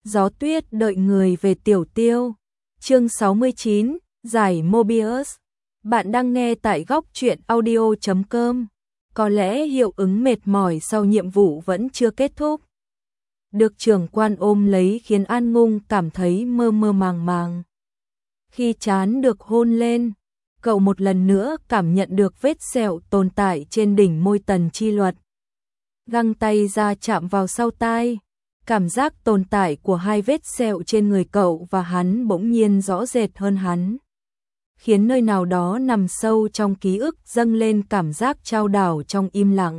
Gió tuyết đợi người về Tiểu Tiêu. Chương 69, giải Mobius. Bạn đang nghe tại góc truyện audio.com. Có lẽ hiệu ứng mệt mỏi sau nhiệm vụ vẫn chưa kết thúc. Được trưởng quan ôm lấy khiến An Ngung cảm thấy mơ mơ màng màng. Khi trán được hôn lên, cậu một lần nữa cảm nhận được vết sẹo tồn tại trên đỉnh môi Tần Chi Luật. Găng tay ra chạm vào sau tai. Cảm giác tồn tại của hai vết sẹo trên người cậu và hắn bỗng nhiên rõ rệt hơn hắn, khiến nơi nào đó nằm sâu trong ký ức dâng lên cảm giác chao đảo trong im lặng.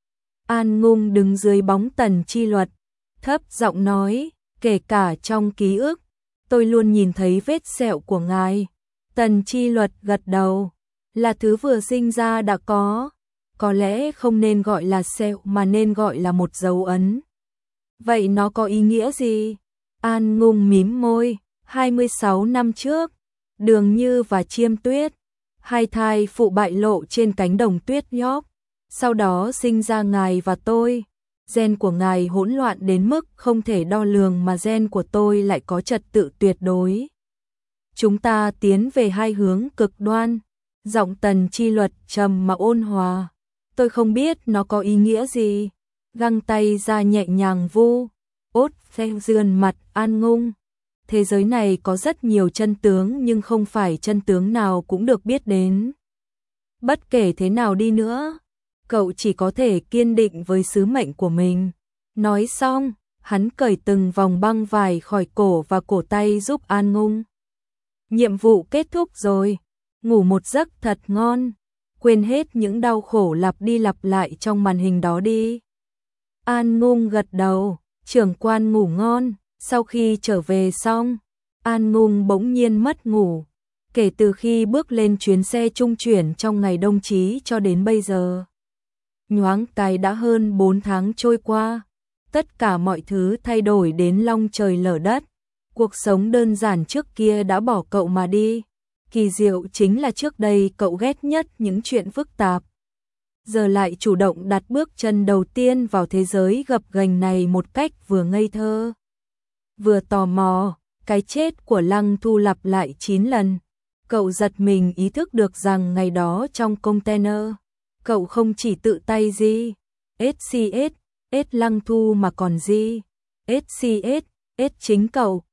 An Ngung đứng dưới bóng Tần Chi Luật, thấp giọng nói, kể cả trong ký ức, tôi luôn nhìn thấy vết sẹo của ngài. Tần Chi Luật gật đầu, là thứ vừa sinh ra đã có lẽ không nên gọi là sẹo mà nên gọi là một dấu ấn. Vậy nó có ý nghĩa gì? An Ngung mím môi, 26 năm trước, Đường Như và Chiêm Tuyết, hai thai phụ bại lộ trên cánh đồng tuyết York, sau đó sinh ra ngài và tôi. Gen của ngài hỗn loạn đến mức không thể đo lường mà gen của tôi lại có trật tự tuyệt đối. Chúng ta tiến về hai hướng cực đoan. Giọng Tần Chi Luật trầm mà ôn hòa. Tôi không biết nó có ý nghĩa gì. Găng tay ra nhẹ nhàng vu, ốt phèo dườn mặt An Ngung. Thế giới này có rất nhiều chân tướng nhưng không phải chân tướng nào cũng được biết đến. Bất kể thế nào đi nữa, cậu chỉ có thể kiên định với sứ mệnh của mình. Nói xong, hắn cởi từng vòng băng vải khỏi cổ và cổ tay giúp An Ngung. Nhiệm vụ kết thúc rồi, ngủ một giấc thật ngon, quên hết những đau khổ lặp đi lặp lại trong màn hình đó đi. An Ngung gật đầu, trưởng quan ngủ ngon. Sau khi trở về xong, An Ngung bỗng nhiên mất ngủ. Kể từ khi bước lên chuyến xe trung chuyển trong ngày đồng chí cho đến bây giờ, nhoáng cái đã hơn 4 tháng trôi qua. Tất cả mọi thứ thay đổi đến long trời lở đất. Cuộc sống đơn giản trước kia đã bỏ cậu mà đi. Kỳ diệu chính là trước đây cậu ghét nhất những chuyện phức tạp, giờ lại chủ động đặt bước chân đầu tiên vào thế giới gập ghềnh này một cách vừa ngây thơ, vừa tò mò. Cái chết của Lăng Thu lặp lại 9 lần. Cậu giật mình ý thức được rằng ngày đó trong container, cậu không chỉ tự tay SCS Lăng Thu mà còn SCS chính cậu.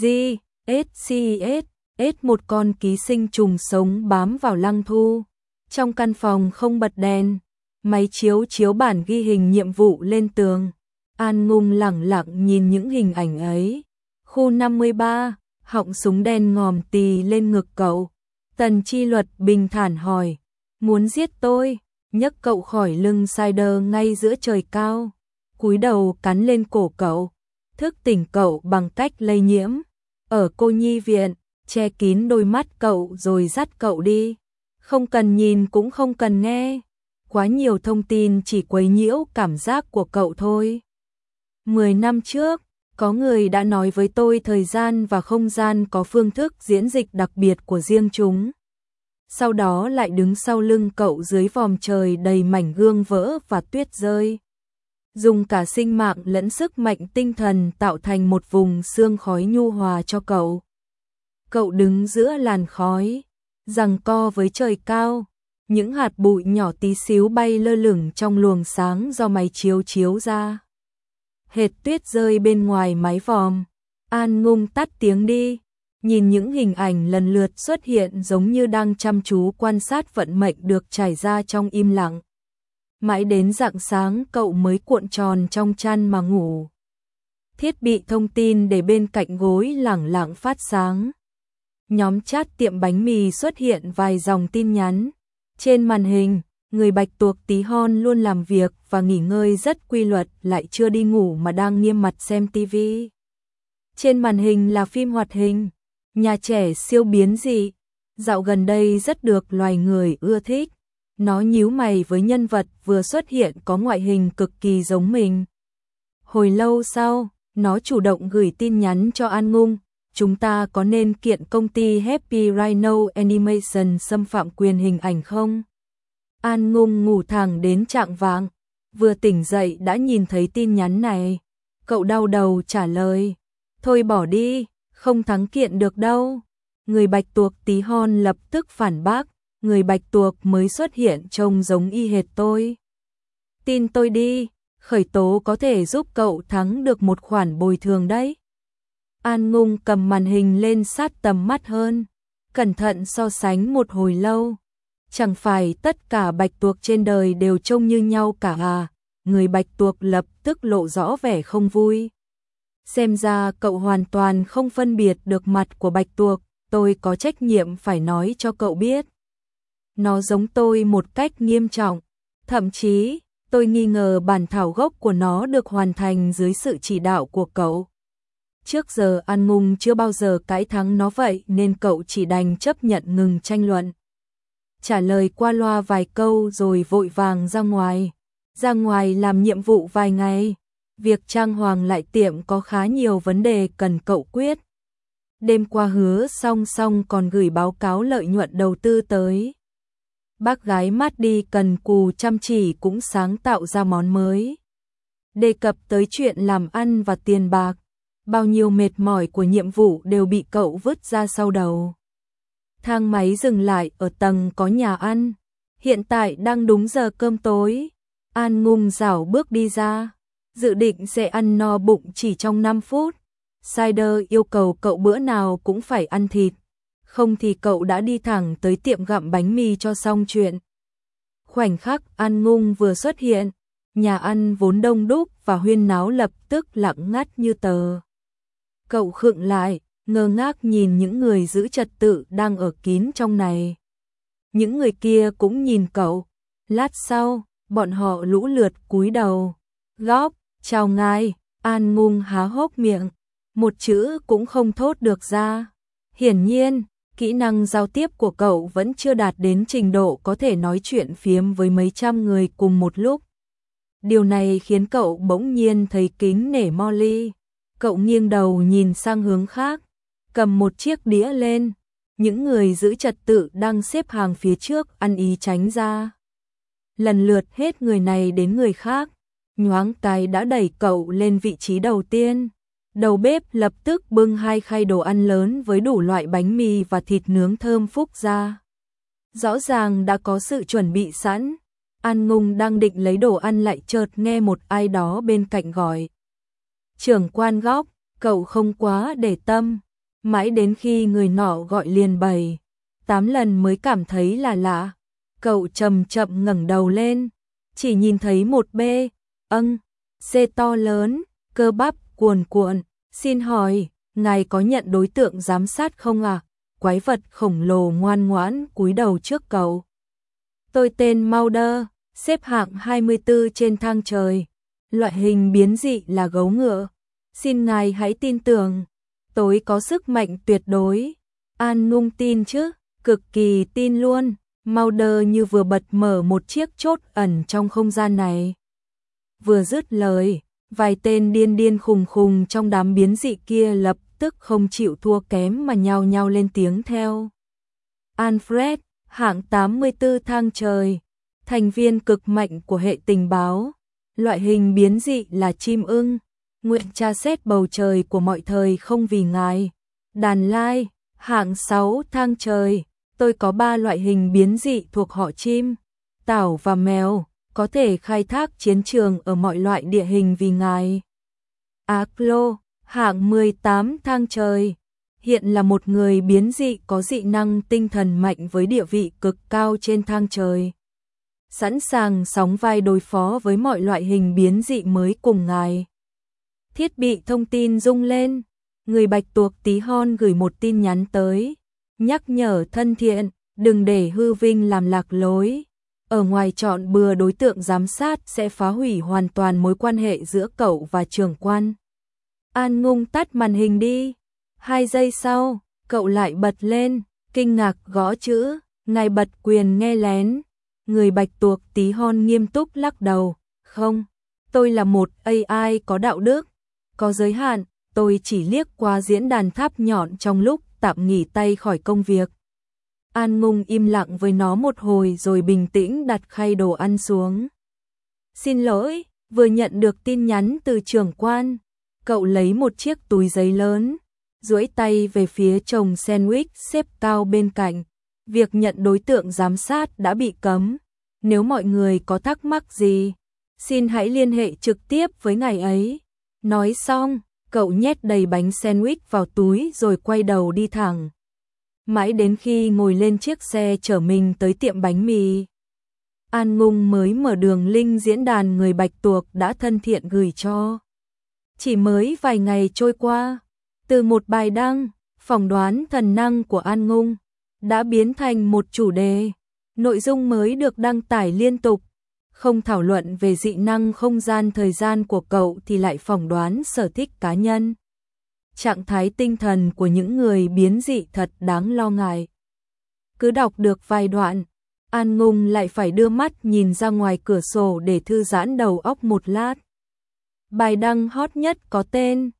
SCS một con ký sinh trùng sống bám vào Lăng Thu. Trong căn phòng không bật đèn, máy chiếu bản ghi hình nhiệm vụ lên tường. An Ngung lẳng lặng nhìn những hình ảnh ấy. Khu 53, họng súng đen ngòm tì lên ngực cậu. Tần Chi Luật bình thản hỏi, muốn giết tôi? Nhấc cậu khỏi lưng Cider ngay giữa trời cao, cúi đầu cắn lên cổ cậu, thức tỉnh cậu bằng cách lây nhiễm. Ở cô nhi viện, che kín đôi mắt cậu rồi dắt cậu đi. Không cần nhìn cũng không cần nghe. Quá nhiều thông tin chỉ quấy nhiễu cảm giác của cậu thôi. 10 năm trước, có người đã nói với tôi thời gian và không gian có phương thức diễn dịch đặc biệt của riêng chúng. Sau đó lại đứng sau lưng cậu dưới vòm trời đầy mảnh gương vỡ và tuyết rơi. Dùng cả sinh mạng lẫn sức mạnh tinh thần tạo thành một vùng sương khói nhu hòa cho cậu. Cậu đứng giữa làn khói, giằng co với trời cao. Những hạt bụi nhỏ tí xíu bay lơ lửng trong luồng sáng do máy chiếu ra. Hệt tuyết rơi bên ngoài mái vòm. An Ngung tắt tiếng đi, nhìn những hình ảnh lần lượt xuất hiện giống như đang chăm chú quan sát vận mệnh được trải ra trong im lặng. Mãi đến rạng sáng cậu mới cuộn tròn trong chăn mà ngủ. Thiết bị thông tin để bên cạnh gối lẳng lặng phát sáng. Nhóm chat tiệm bánh mì xuất hiện vài dòng tin nhắn. Trên màn hình, người bạch tuộc tí hon luôn làm việc và nghỉ ngơi rất quy luật lại chưa đi ngủ mà đang nghiêm mặt xem TV. Trên màn hình là phim hoạt hình, nhà trẻ siêu biến dị. Dạo gần đây rất được loài người ưa thích. Nó nhíu mày với nhân vật vừa xuất hiện có ngoại hình cực kỳ giống mình. Hồi lâu sau, nó chủ động gửi tin nhắn cho An Ngung. Chúng ta có nên kiện công ty Happy Rhino Animation xâm phạm quyền hình ảnh không? An Ngung ngủ thẳng đến chạng vạng, vừa tỉnh dậy đã nhìn thấy tin nhắn này. Cậu đau đầu trả lời, Thôi bỏ đi, không thắng kiện được đâu. Người Bạch tuộc tí hon lập tức phản bác, người Bạch tuộc mới xuất hiện trông giống y hệt tôi. Tin tôi đi, khởi tố có thể giúp cậu thắng được một khoản bồi thường đấy. An Ngung cầm màn hình lên sát tầm mắt hơn, cẩn thận so sánh một hồi lâu. Chẳng phải tất cả bạch tuộc trên đời đều trông như nhau cả à? Người Bạch tuộc lập tức lộ rõ vẻ không vui. Xem ra cậu hoàn toàn không phân biệt được mặt của bạch tuộc, tôi có trách nhiệm phải nói cho cậu biết. Nó giống tôi một cách nghiêm trọng, thậm chí tôi nghi ngờ bản thảo gốc của nó được hoàn thành dưới sự chỉ đạo của cậu. Trước giờ An Ngung chưa bao giờ cãi thắng nó vậy nên cậu chỉ đành chấp nhận ngừng tranh luận. Trả lời qua loa vài câu rồi vội vàng ra ngoài. Ra ngoài làm nhiệm vụ vài ngày. Việc trang hoàng lại tiệm có khá nhiều vấn đề cần cậu quyết. Đêm qua hứa xong còn gửi báo cáo lợi nhuận đầu tư tới. Bác gái Maddie cần cù chăm chỉ cũng sáng tạo ra món mới. Đề cập tới chuyện làm ăn và tiền bạc, bao nhiêu mệt mỏi của nhiệm vụ đều bị cậu vứt ra sau đầu. Thang máy dừng lại ở tầng có nhà ăn. Hiện tại đang đúng giờ cơm tối. An Ngung rảo bước đi ra, dự định sẽ ăn no bụng chỉ trong 5 phút. Cider yêu cầu cậu bữa nào cũng phải ăn thịt, không thì cậu đã đi thẳng tới tiệm gặm bánh mì cho xong chuyện. Khoảnh khắc An Ngung vừa xuất hiện, nhà ăn vốn đông đúc và huyên náo lập tức lặng ngắt như tờ. Cậu khựng lại, ngơ ngác nhìn những người giữ trật tự đang ở kín trong này. Những người kia cũng nhìn cậu. Lát sau, bọn họ lũ lượt cúi đầu. Góp, chào ngài. An Ngung há hốc miệng, một chữ cũng không thốt được ra. Hiển nhiên, kỹ năng giao tiếp của cậu vẫn chưa đạt đến trình độ có thể nói chuyện phiếm với mấy trăm người cùng một lúc. Điều này khiến cậu bỗng nhiên thấy kính nể Molly. Cậu nghiêng đầu nhìn sang hướng khác, cầm một chiếc đĩa lên. Những người giữ trật tự đang xếp hàng phía trước ăn ý tránh ra. Lần lượt hết người này đến người khác, nhoáng cái đã đẩy cậu lên vị trí đầu tiên. Đầu bếp lập tức bưng 2 khay đồ ăn lớn với đủ loại bánh mì và thịt nướng thơm phúc ra. Rõ ràng đã có sự chuẩn bị sẵn. An Ngung đang định lấy đồ ăn lại chợt nghe một ai đó bên cạnh gọi. Trưởng quan Góc, cậu không quá để tâm. Mãi đến khi người nọ gọi liền 7-8 lần mới cảm thấy là lạ. Cậu chậm chậm ngẩng đầu lên, chỉ nhìn thấy một C to lớn, cơ bắp cuồn cuộn. Xin hỏi, ngài có nhận đối tượng giám sát không ạ? Quái vật khổng lồ ngoan ngoãn cúi đầu trước cậu. Tôi tên Mulder, xếp hạng 24 trên thang trời. Loại hình biến dị là gấu ngựa. Xin ngài hãy tin tưởng, tôi có sức mạnh tuyệt đối. An Ngung tin chứ, cực kỳ tin luôn. Mulder như vừa bật mở một chiếc chốt ẩn trong không gian này. Vừa dứt lời, vài tên điên điên khùng khùng trong đám biến dị kia lập tức không chịu thua kém mà nhao nhao lên tiếng theo. Alfred, hạng 84 thang trời, thành viên cực mạnh của hệ tình báo. Loại hình biến dị là chim ưng. Nguyện tra xét bầu trời của mọi thời không vì ngài. Đàn lai, hạng 6 thang trời. Tôi có 3 loại hình biến dị thuộc họ chim, tảo và mèo, có thể khai thác chiến trường ở mọi loại địa hình vì ngài. Aklo, hạng 18 thang trời, hiện là một người biến dị có dị năng tinh thần mạnh với địa vị cực cao trên thang trời. Sẵn sàng sóng vai đối phó với mọi loại hình biến dị mới cùng ngài. Thiết bị thông tin rung lên, người Bạch tuộc tí hon gửi một tin nhắn tới. Nhắc nhở thân thiện, đừng để hư vinh làm lạc lối. Ở ngoài chọn bừa đối tượng giám sát sẽ phá hủy hoàn toàn mối quan hệ giữa cậu và trưởng quan. An Ngung tắt màn hình đi. 2 giây sau, cậu lại bật lên, kinh ngạc gõ chữ, ngài bật quyền nghe lén. Người Bạch tuộc tí hon nghiêm túc lắc đầu, không, tôi là một AI có đạo đức, có giới hạn, tôi chỉ liếc qua diễn đàn tháp nhọn trong lúc tạm nghỉ tay khỏi công việc. An Ngung im lặng với nó một hồi rồi bình tĩnh đặt khay đồ ăn xuống. Xin lỗi, vừa nhận được tin nhắn từ trưởng quan. Cậu lấy một chiếc túi giấy lớn, duỗi tay về phía chồng sandwich xếp cao bên cạnh. Việc nhận đối tượng giám sát đã bị cấm. Nếu mọi người có thắc mắc gì, xin hãy liên hệ trực tiếp với ngài ấy. Nói xong, cậu nhét đầy bánh sandwich vào túi rồi quay đầu đi thẳng. Mãi đến khi ngồi lên chiếc xe chở mình tới tiệm bánh mì, An Ngung mới mở đường link diễn đàn người Bạch Tuộc đã thân thiện gửi cho. Chỉ mới vài ngày trôi qua, từ một bài đăng, phỏng đoán thần năng của An Ngung đã biến thành một chủ đề. Nội dung mới được đăng tải liên tục, không thảo luận về dị năng không gian thời gian của cậu thì lại phỏng đoán sở thích cá nhân. Trạng thái tinh thần của những người biến dị thật đáng lo ngại. Cứ đọc được vài đoạn, An Ngung lại phải đưa mắt nhìn ra ngoài cửa sổ để thư giãn đầu óc một lát. Bài đăng hot nhất có tên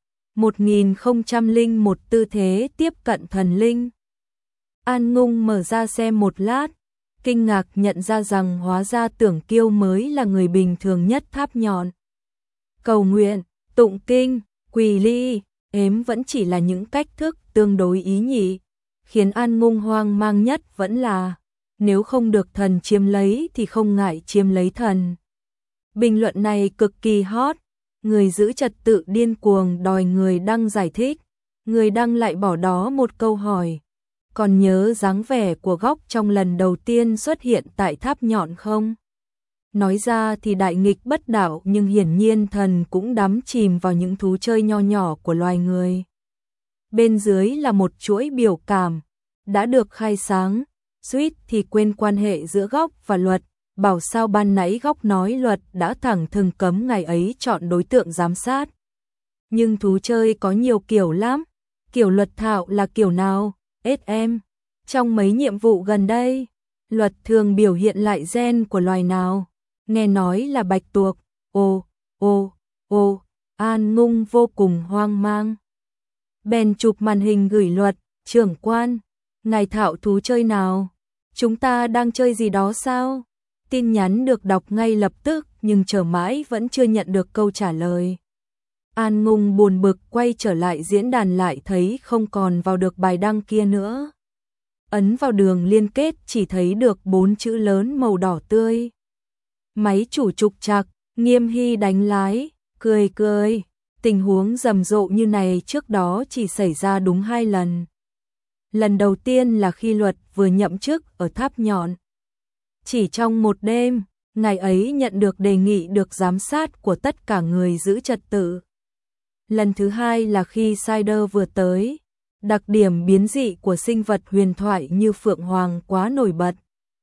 1001 tư thế tiếp cận thần linh. An Ngung mở ra xem một lát, kinh ngạc nhận ra rằng hóa ra Tưởng Kiêu mới là người bình thường nhất tháp nhọn. Cầu nguyện, tụng kinh, quỳ ly, ếm vẫn chỉ là những cách thức tương đối ý nhị. Khiến An Ngung hoang mang nhất vẫn là, nếu không được thần chiếm lấy thì không ngại chiếm lấy thần. Bình luận này cực kỳ hot, người giữ trật tự điên cuồng đòi người đăng giải thích. Người đăng lại bỏ đó một câu hỏi. Còn nhớ dáng vẻ của Góc trong lần đầu tiên xuất hiện tại tháp nhọn không? Nói ra thì đại nghịch bất đạo, nhưng hiển nhiên thần cũng đắm chìm vào những thú chơi nho nhỏ của loài người. Bên dưới là một chuỗi biểu cảm đã được khai sáng, suýt thì quên quan hệ giữa Góc và Luật. Bảo sao ban nãy Góc nói Luật đã thẳng thừng cấm ngày ấy chọn đối tượng giám sát. Nhưng thú chơi có nhiều kiểu lắm. Kiểu Luật thạo là kiểu nào? SM. Trong mấy nhiệm vụ gần đây, Luật thường biểu hiện lại gen của loài nào? Nghe nói là Bạch Tuộc. An Ngung vô cùng hoang mang. Bèn chụp màn hình gửi Luật. Trưởng quan, ngài thạo thú chơi nào? Chúng ta đang chơi gì đó sao? Tin nhắn được đọc ngay lập tức nhưng chờ mãi vẫn chưa nhận được câu trả lời. An Ngung buồn bực quay trở lại diễn đàn lại thấy không còn vào được bài đăng kia nữa. Ấn vào đường liên kết chỉ thấy được 4 chữ lớn màu đỏ tươi. Máy chủ trục trặc, Nghiêm Hy đánh lái, cười. Tình huống rầm rộ như này trước đó chỉ xảy ra đúng 2 lần. Lần đầu tiên là khi Luật vừa nhậm chức ở tháp nhọn. Chỉ trong một đêm, ngày ấy nhận được đề nghị được giám sát của tất cả người giữ trật tự. Lần thứ hai là khi Cider vừa tới, đặc điểm biến dị của sinh vật huyền thoại như Phượng Hoàng quá nổi bật.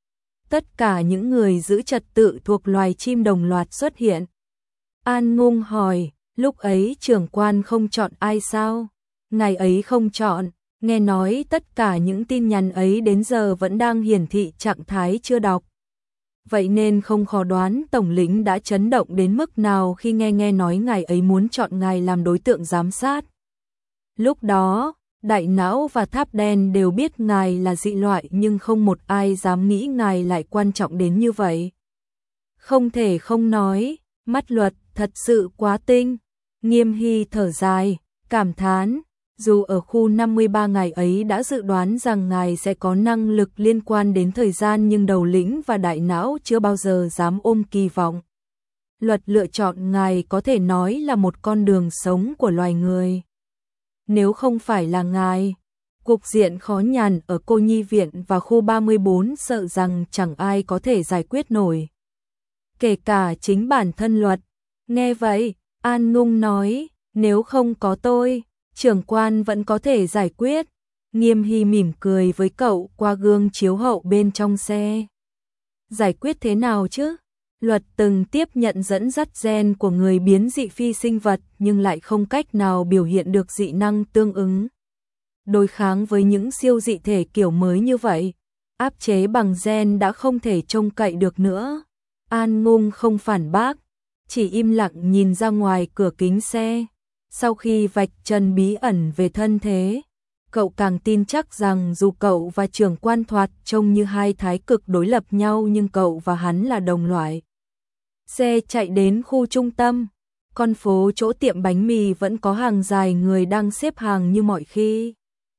Tất cả những người giữ trật tự thuộc loài chim đồng loạt xuất hiện. An Ngung hỏi, lúc ấy trưởng quan không chọn ai sao? Ngày ấy không chọn, nghe nói tất cả những tin nhắn ấy đến giờ vẫn đang hiển thị trạng thái chưa đọc. Vậy nên không khó đoán tổng lĩnh đã chấn động đến mức nào khi nghe nói ngài ấy muốn chọn ngài làm đối tượng giám sát. Lúc đó, đại não và tháp đen đều biết ngài là dị loại nhưng không một ai dám nghĩ ngài lại quan trọng đến như vậy. Không thể không nói, mắt Luật thật sự quá tinh. Nghiêm Hy thở dài, cảm thán. Dù ở khu 53 ngày ấy đã dự đoán rằng ngài sẽ có năng lực liên quan đến thời gian nhưng đầu lĩnh và đại não chưa bao giờ dám ôm kỳ vọng. Luật lựa chọn ngài có thể nói là một con đường sống của loài người. Nếu không phải là ngài, cục diện khó nhằn ở cô nhi viện và khu 34 sợ rằng chẳng ai có thể giải quyết nổi. Kể cả chính bản thân Luật. Nghe vậy, An Ngung nói, nếu không có tôi, trưởng quan vẫn có thể giải quyết. Nghiêm Hy mỉm cười với cậu qua gương chiếu hậu bên trong xe. Giải quyết thế nào chứ? Luật từng tiếp nhận dẫn dắt gen của người biến dị phi sinh vật nhưng lại không cách nào biểu hiện được dị năng tương ứng. Đối kháng với những siêu dị thể kiểu mới như vậy, áp chế bằng gen đã không thể trông cậy được nữa. An Ngung không phản bác, chỉ im lặng nhìn ra ngoài cửa kính xe. Sau khi vạch trần bí ẩn về thân thế, cậu càng tin chắc rằng dù cậu và trưởng quan thoạt trông như hai thái cực đối lập nhau nhưng cậu và hắn là đồng loại. Xe chạy đến khu trung tâm, con phố chỗ tiệm bánh mì vẫn có hàng dài người đang xếp hàng như mọi khi.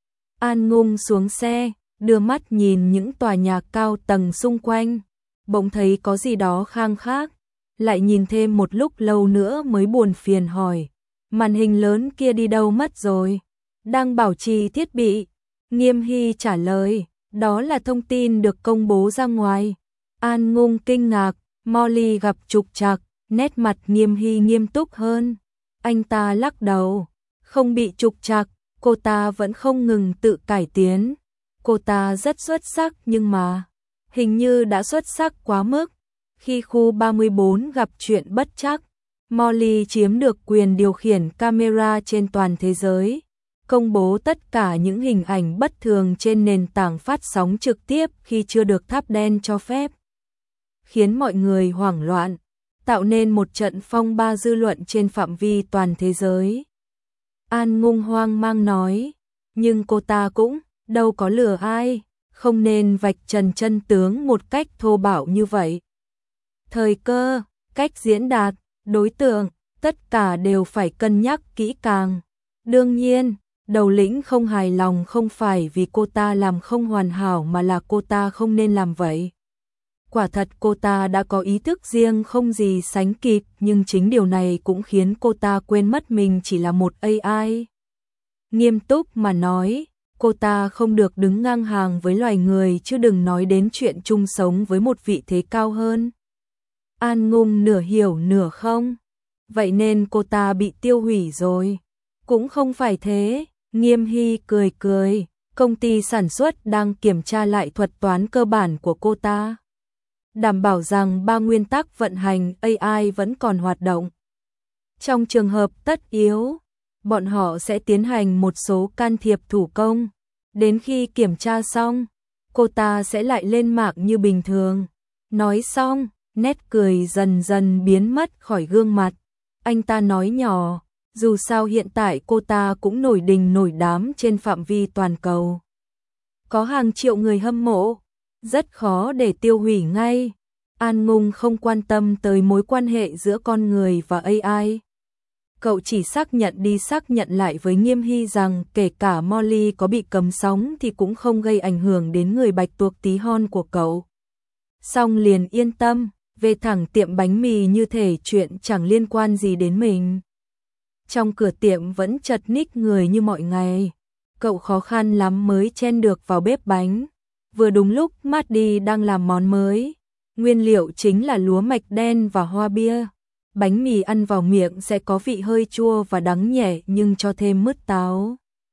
An Ngung xuống xe, đưa mắt nhìn những tòa nhà cao tầng xung quanh, bỗng thấy có gì đó khang khác, lại nhìn thêm một lúc lâu nữa mới buồn phiền hỏi, màn hình lớn kia đi đâu mất rồi? Đang bảo trì thiết bị. Nghiêm Hy trả lời, đó là thông tin được công bố ra ngoài. An Ngung kinh ngạc, Molly gặp trục trặc, nét mặt Nghiêm Hy nghiêm túc hơn. Anh ta lắc đầu, không bị trục trặc, cô ta vẫn không ngừng tự cải tiến. Cô ta rất xuất sắc nhưng mà, hình như đã xuất sắc quá mức. Khi khu 34 gặp chuyện bất trắc, Molly chiếm được quyền điều khiển camera trên toàn thế giới, công bố tất cả những hình ảnh bất thường trên nền tảng phát sóng trực tiếp khi chưa được tháp đen cho phép, khiến mọi người hoảng loạn, tạo nên một trận phong ba dư luận trên phạm vi toàn thế giới. An Ngung hoang mang nói, nhưng cô ta cũng đâu có lừa ai, không nên vạch trần chân tướng một cách thô bạo như vậy. Thời cơ, cách diễn đạt, đối tượng, tất cả đều phải cân nhắc kỹ càng. Đương nhiên, đầu lĩnh không hài lòng không phải vì cô ta làm không hoàn hảo mà là cô ta không nên làm vậy. Quả thật cô ta đã có ý thức riêng không gì sánh kịp, nhưng chính điều này cũng khiến cô ta quên mất mình chỉ là một AI. Nghiêm túc mà nói, cô ta không được đứng ngang hàng với loài người chứ đừng nói đến chuyện chung sống với một vị thế cao hơn. An Ngung nửa hiểu nửa không. Vậy nên cô ta bị tiêu hủy rồi. Cũng không phải thế, Nghiêm Hy cười cười, công ty sản xuất đang kiểm tra lại thuật toán cơ bản của cô ta, đảm bảo rằng ba nguyên tắc vận hành AI vẫn còn hoạt động. Trong trường hợp tất yếu, bọn họ sẽ tiến hành một số can thiệp thủ công. Đến khi kiểm tra xong, cô ta sẽ lại lên mạng như bình thường. Nói xong, nét cười dần dần biến mất khỏi gương mặt. Anh ta nói nhỏ, dù sao hiện tại cô ta cũng nổi đình nổi đám trên phạm vi toàn cầu. Có hàng triệu người hâm mộ, rất khó để tiêu hủy ngay. An Ngung không quan tâm tới mối quan hệ giữa con người và AI. Cậu chỉ xác nhận đi xác nhận lại với Nghiêm Hy rằng kể cả Molly có bị cấm sóng thì cũng không gây ảnh hưởng đến người bạch tuộc tí hon của cậu. Xong liền yên tâm, về thẳng tiệm bánh mì như thể chuyện chẳng liên quan gì đến mình. Trong cửa tiệm vẫn chật ních người như mọi ngày. Cậu khó khăn lắm mới chen được vào bếp bánh. Vừa đúng lúc Maddie đang làm món mới. Nguyên liệu chính là lúa mạch đen và hoa bia. Bánh mì ăn vào miệng sẽ có vị hơi chua và đắng nhẹ nhưng cho thêm mứt táo,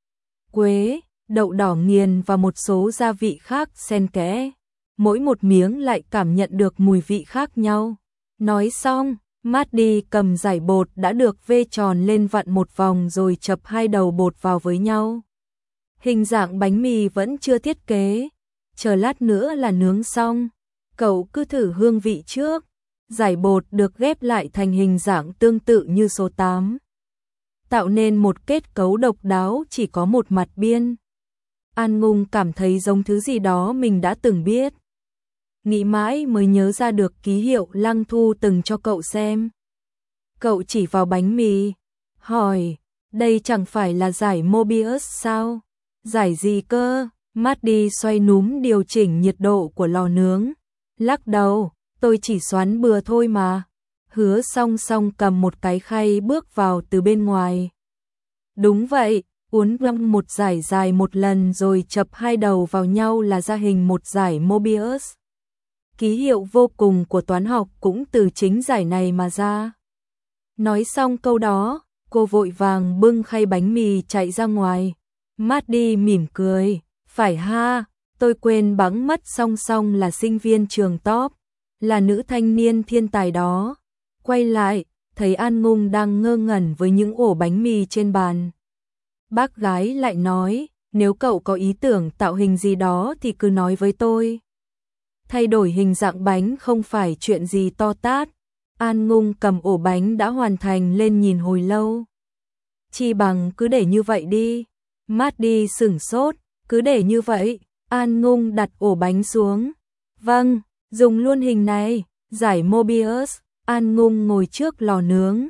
quế, đậu đỏ nghiền và một số gia vị khác xen kẽ. Mỗi một miếng lại cảm nhận được mùi vị khác nhau. Nói xong, Maddie cầm dải bột đã được vê tròn lên vặn một vòng rồi chập hai đầu bột vào với nhau. Hình dạng bánh mì vẫn chưa thiết kế, chờ lát nữa là nướng xong. Cậu cứ thử hương vị trước. Dải bột được ghép lại thành hình dạng tương tự như số 8, tạo nên một kết cấu độc đáo chỉ có một mặt biên. An Ngung cảm thấy giống thứ gì đó mình đã từng biết. Nghĩ mãi mới nhớ ra được ký hiệu Lăng Thu từng cho cậu xem. Cậu chỉ vào bánh mì, hỏi, đây chẳng phải là dải Mobius sao? Dải gì cơ? Maddie xoay núm điều chỉnh nhiệt độ của lò nướng. Lắc đầu, tôi chỉ xoắn bừa thôi mà. Hứa song song cầm một cái khay bước vào từ bên ngoài. Đúng vậy, uốn găm một dải dài một lần rồi chập hai đầu vào nhau là ra hình một dải Mobius. Ký hiệu vô cùng của toán học cũng từ chính dải này mà ra. Nói xong câu đó, cô vội vàng bưng khay bánh mì chạy ra ngoài. Maddie mỉm cười, phải ha, tôi quên bẵng mất song song là sinh viên trường top, là nữ thanh niên thiên tài đó. Quay lại, thấy An Ngung đang ngơ ngẩn với những ổ bánh mì trên bàn. Bác gái lại nói, nếu cậu có ý tưởng tạo hình gì đó thì cứ nói với tôi. Thay đổi hình dạng bánh không phải chuyện gì to tát. An Ngung cầm ổ bánh đã hoàn thành lên nhìn hồi lâu. Chi bằng cứ để như vậy đi. Maddie sửng sốt, cứ để như vậy. An Ngung đặt ổ bánh xuống. Vâng, dùng luôn hình này, dải Mobius. An Ngung ngồi trước lò nướng,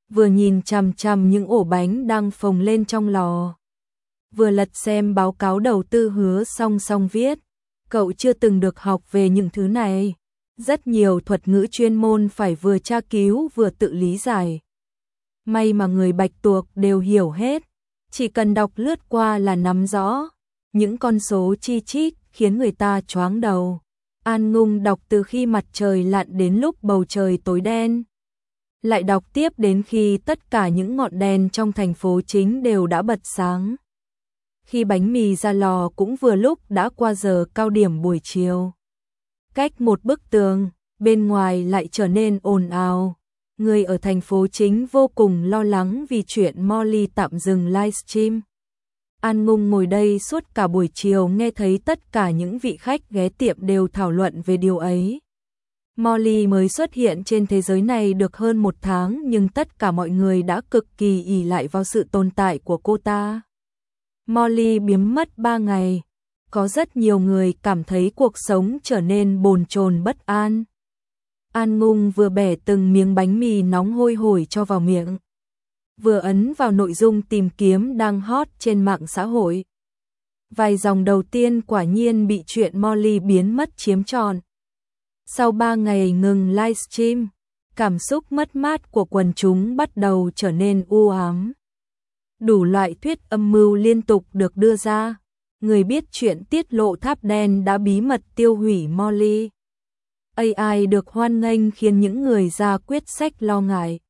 vừa nhìn chằm chằm những ổ bánh đang phồng lên trong lò, vừa lật xem báo cáo đầu tư hứa song song viết. Cậu chưa từng được học về những thứ này. Rất nhiều thuật ngữ chuyên môn phải vừa tra cứu vừa tự lý giải. May mà người Bạch Tuộc đều hiểu hết, chỉ cần đọc lướt qua là nắm rõ. Những con số chi chít khiến người ta choáng đầu. An Ngung đọc từ khi mặt trời lặn đến lúc bầu trời tối đen. Lại đọc tiếp đến khi tất cả những ngọn đèn trong thành phố chính đều đã bật sáng. Khi bánh mì ra lò cũng vừa lúc đã qua giờ cao điểm buổi chiều. Cách một bức tường, bên ngoài lại trở nên ồn ào. Người ở thành phố chính vô cùng lo lắng vì chuyện Molly tạm dừng livestream. An Ngung ngồi đây suốt cả buổi chiều nghe thấy tất cả những vị khách ghé tiệm đều thảo luận về điều ấy. Molly mới xuất hiện trên thế giới này được hơn 1 tháng nhưng tất cả mọi người đã cực kỳ ỷ lại vào sự tồn tại của cô ta. Molly biến mất 3 ngày. Có rất nhiều người cảm thấy cuộc sống trở nên bồn chồn bất an. An Ngung vừa bẻ từng miếng bánh mì nóng hôi hổi cho vào miệng, vừa ấn vào nội dung tìm kiếm đang hot trên mạng xã hội. Vài dòng đầu tiên quả nhiên bị chuyện Molly biến mất chiếm trọn. Sau 3 ngày ngừng livestream, cảm xúc mất mát của quần chúng bắt đầu trở nên u ám. Đủ loại thuyết âm mưu liên tục được đưa ra. Người biết chuyện tiết lộ tháp đen đã bí mật tiêu hủy Molly. AI được hoan nghênh khiến những người ra quyết sách lo ngại.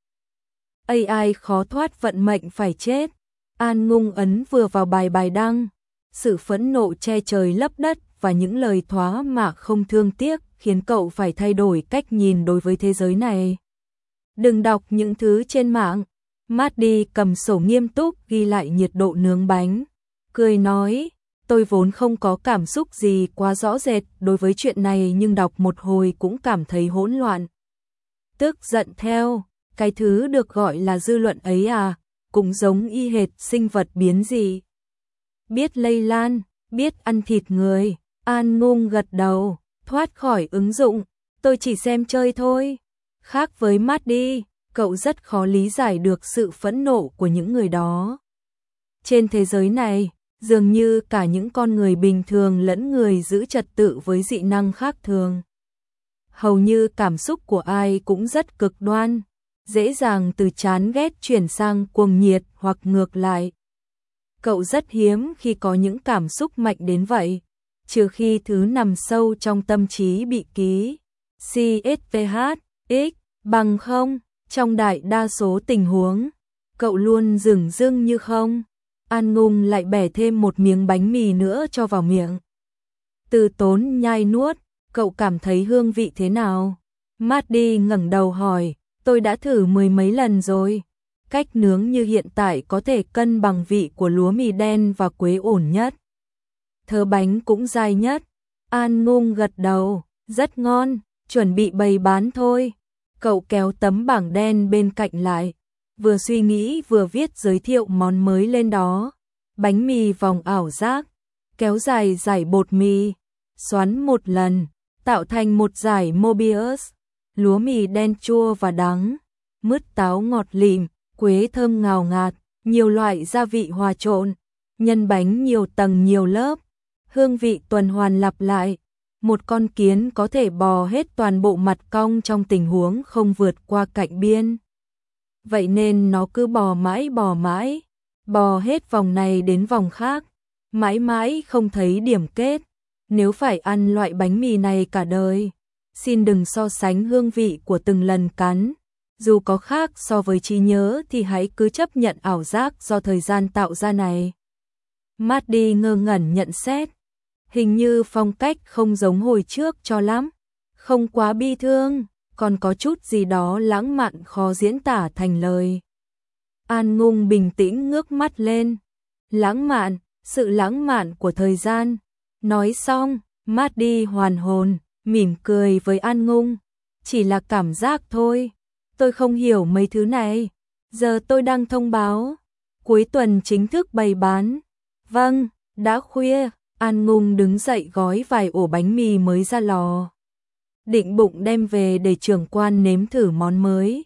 AI khó thoát vận mệnh phải chết. An Ngung ấn vừa vào bài đăng. Sự phẫn nộ che trời lấp đất và những lời thoá mạ không thương tiếc khiến cậu phải thay đổi cách nhìn đối với thế giới này. Đừng đọc những thứ trên mạng. Maddie cầm sổ nghiêm túc ghi lại nhiệt độ nướng bánh. Cười nói, tôi vốn không có cảm xúc gì quá rõ rệt đối với chuyện này nhưng đọc một hồi cũng cảm thấy hỗn loạn. Tức giận theo, cái thứ được gọi là dư luận ấy à, cũng giống y hệt sinh vật biến dị. Biết lây lan, biết ăn thịt người. An Ngung gật đầu, thoát khỏi ứng dụng, tôi chỉ xem chơi thôi. Khác với Maddie, cậu rất khó lý giải được sự phẫn nộ của những người đó. Trên thế giới này, dường như cả những con người bình thường lẫn người giữ trật tự với dị năng khác thường. Hầu như cảm xúc của ai cũng rất cực đoan, dễ dàng từ chán ghét chuyển sang cuồng nhiệt hoặc ngược lại. Cậu rất hiếm khi có những cảm xúc mạnh đến vậy, trừ khi thứ nằm sâu trong tâm trí bị ký CSVH, bằng không, trong đại đa số tình huống, cậu luôn dửng dưng như không. An Ngung lại bẻ thêm một miếng bánh mì nữa cho vào miệng. Từ tốn nhai nuốt, cậu cảm thấy hương vị thế nào? Maddie ngẩng đầu hỏi, tôi đã thử 10 mấy lần rồi. Cách nướng như hiện tại có thể cân bằng vị của lúa mì đen và quế ổn nhất. Thớ bánh cũng dai nhất. An Ngung gật đầu, rất ngon, chuẩn bị bày bán thôi. Cậu kéo tấm bảng đen bên cạnh lại, vừa suy nghĩ vừa viết giới thiệu món mới lên đó. Bánh mì vòng ảo giác, kéo dài dải bột mì, xoắn một lần, tạo thành một dải Mobius, lúa mì đen chua và đắng, mứt táo ngọt lịm, quế thơm ngào ngạt, nhiều loại gia vị hòa trộn, nhân bánh nhiều tầng nhiều lớp, hương vị tuần hoàn lặp lại. Một con kiến có thể bò hết toàn bộ mặt cong trong tình huống không vượt qua cạnh biên. Vậy nên nó cứ bò mãi, bò hết vòng này đến vòng khác, mãi mãi không thấy điểm kết. Nếu phải ăn loại bánh mì này cả đời, xin đừng so sánh hương vị của từng lần cắn. Dù có khác so với trí nhớ thì hãy cứ chấp nhận ảo giác do thời gian tạo ra này. Maddie ngơ ngẩn nhận xét. Hình như phong cách không giống hồi trước cho lắm, không quá bi thương, còn có chút gì đó lãng mạn khó diễn tả thành lời. An Ngung bình tĩnh ngước mắt lên. Lãng mạn, sự lãng mạn của thời gian. Nói xong, Maddie hoàn hồn, mỉm cười với An Ngung. Chỉ là cảm giác thôi, tôi không hiểu mấy thứ này. Giờ tôi đang thông báo, cuối tuần chính thức bày bán. Vâng, đã khuya. An Ngung đứng dậy gói vài ổ bánh mì mới ra lò. Định bụng đem về để trưởng quan nếm thử món mới.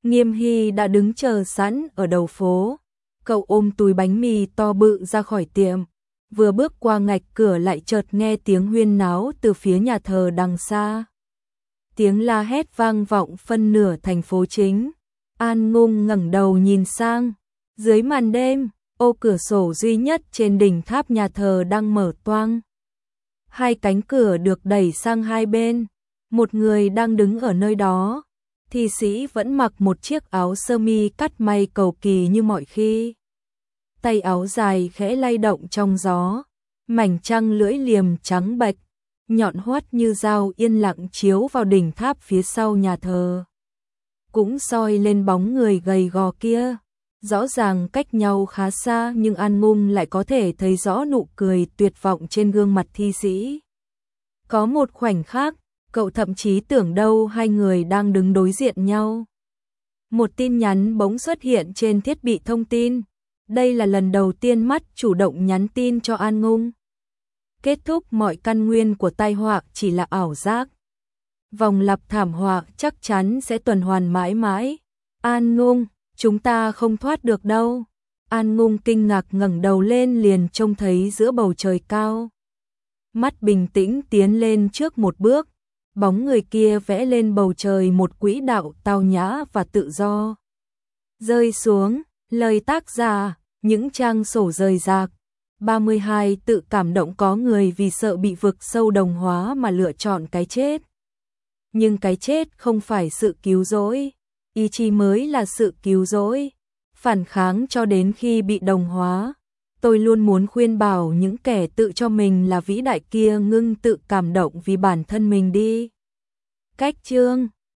Nghiêm Hy đã đứng chờ sẵn ở đầu phố. Cậu ôm túi bánh mì to bự ra khỏi tiệm. Vừa bước qua ngạch cửa lại chợt nghe tiếng huyên náo từ phía nhà thờ đằng xa. Tiếng la hét vang vọng phân nửa thành phố chính. An Ngung ngẩng đầu nhìn sang. Dưới màn đêm, ô cửa sổ duy nhất trên đỉnh tháp nhà thờ đang mở toang. Hai cánh cửa được đẩy sang hai bên. Một người đang đứng ở nơi đó. Thi sĩ vẫn mặc một chiếc áo sơ mi cắt may cầu kỳ như mọi khi. Tay áo dài khẽ lay động trong gió. Mảnh trăng lưỡi liềm trắng bạch, nhọn hoắt như dao yên lặng chiếu vào đỉnh tháp phía sau nhà thờ. Cũng soi lên bóng người gầy gò kia. Rõ ràng cách nhau khá xa nhưng An Ngung lại có thể thấy rõ nụ cười tuyệt vọng trên gương mặt thi sĩ. Có một khoảnh khắc, cậu thậm chí tưởng đâu hai người đang đứng đối diện nhau. Một tin nhắn bỗng xuất hiện trên thiết bị thông tin. Đây là lần đầu tiên mắt chủ động nhắn tin cho An Ngung. Kết thúc mọi căn nguyên của tai họa chỉ là ảo giác. Vòng lặp thảm họa chắc chắn sẽ tuần hoàn mãi mãi. An Ngung, chúng ta không thoát được đâu. An Ngung kinh ngạc ngẩng đầu lên liền trông thấy giữa bầu trời cao. Mắt bình tĩnh tiến lên trước một bước. Bóng người kia vẽ lên bầu trời một quỹ đạo tao nhã và tự do. Rơi xuống, lời tác giả, những trang sổ rời rạc. 32 tự cảm động có người vì sợ bị vực sâu đồng hóa mà lựa chọn cái chết. Nhưng cái chết không phải sự cứu rỗi, ý chí mới là sự cứu rỗi. Phản kháng cho đến khi bị đồng hóa. Tôi luôn muốn khuyên bảo những kẻ tự cho mình là vĩ đại kia ngưng tự cảm động vì bản thân mình đi. Cách chương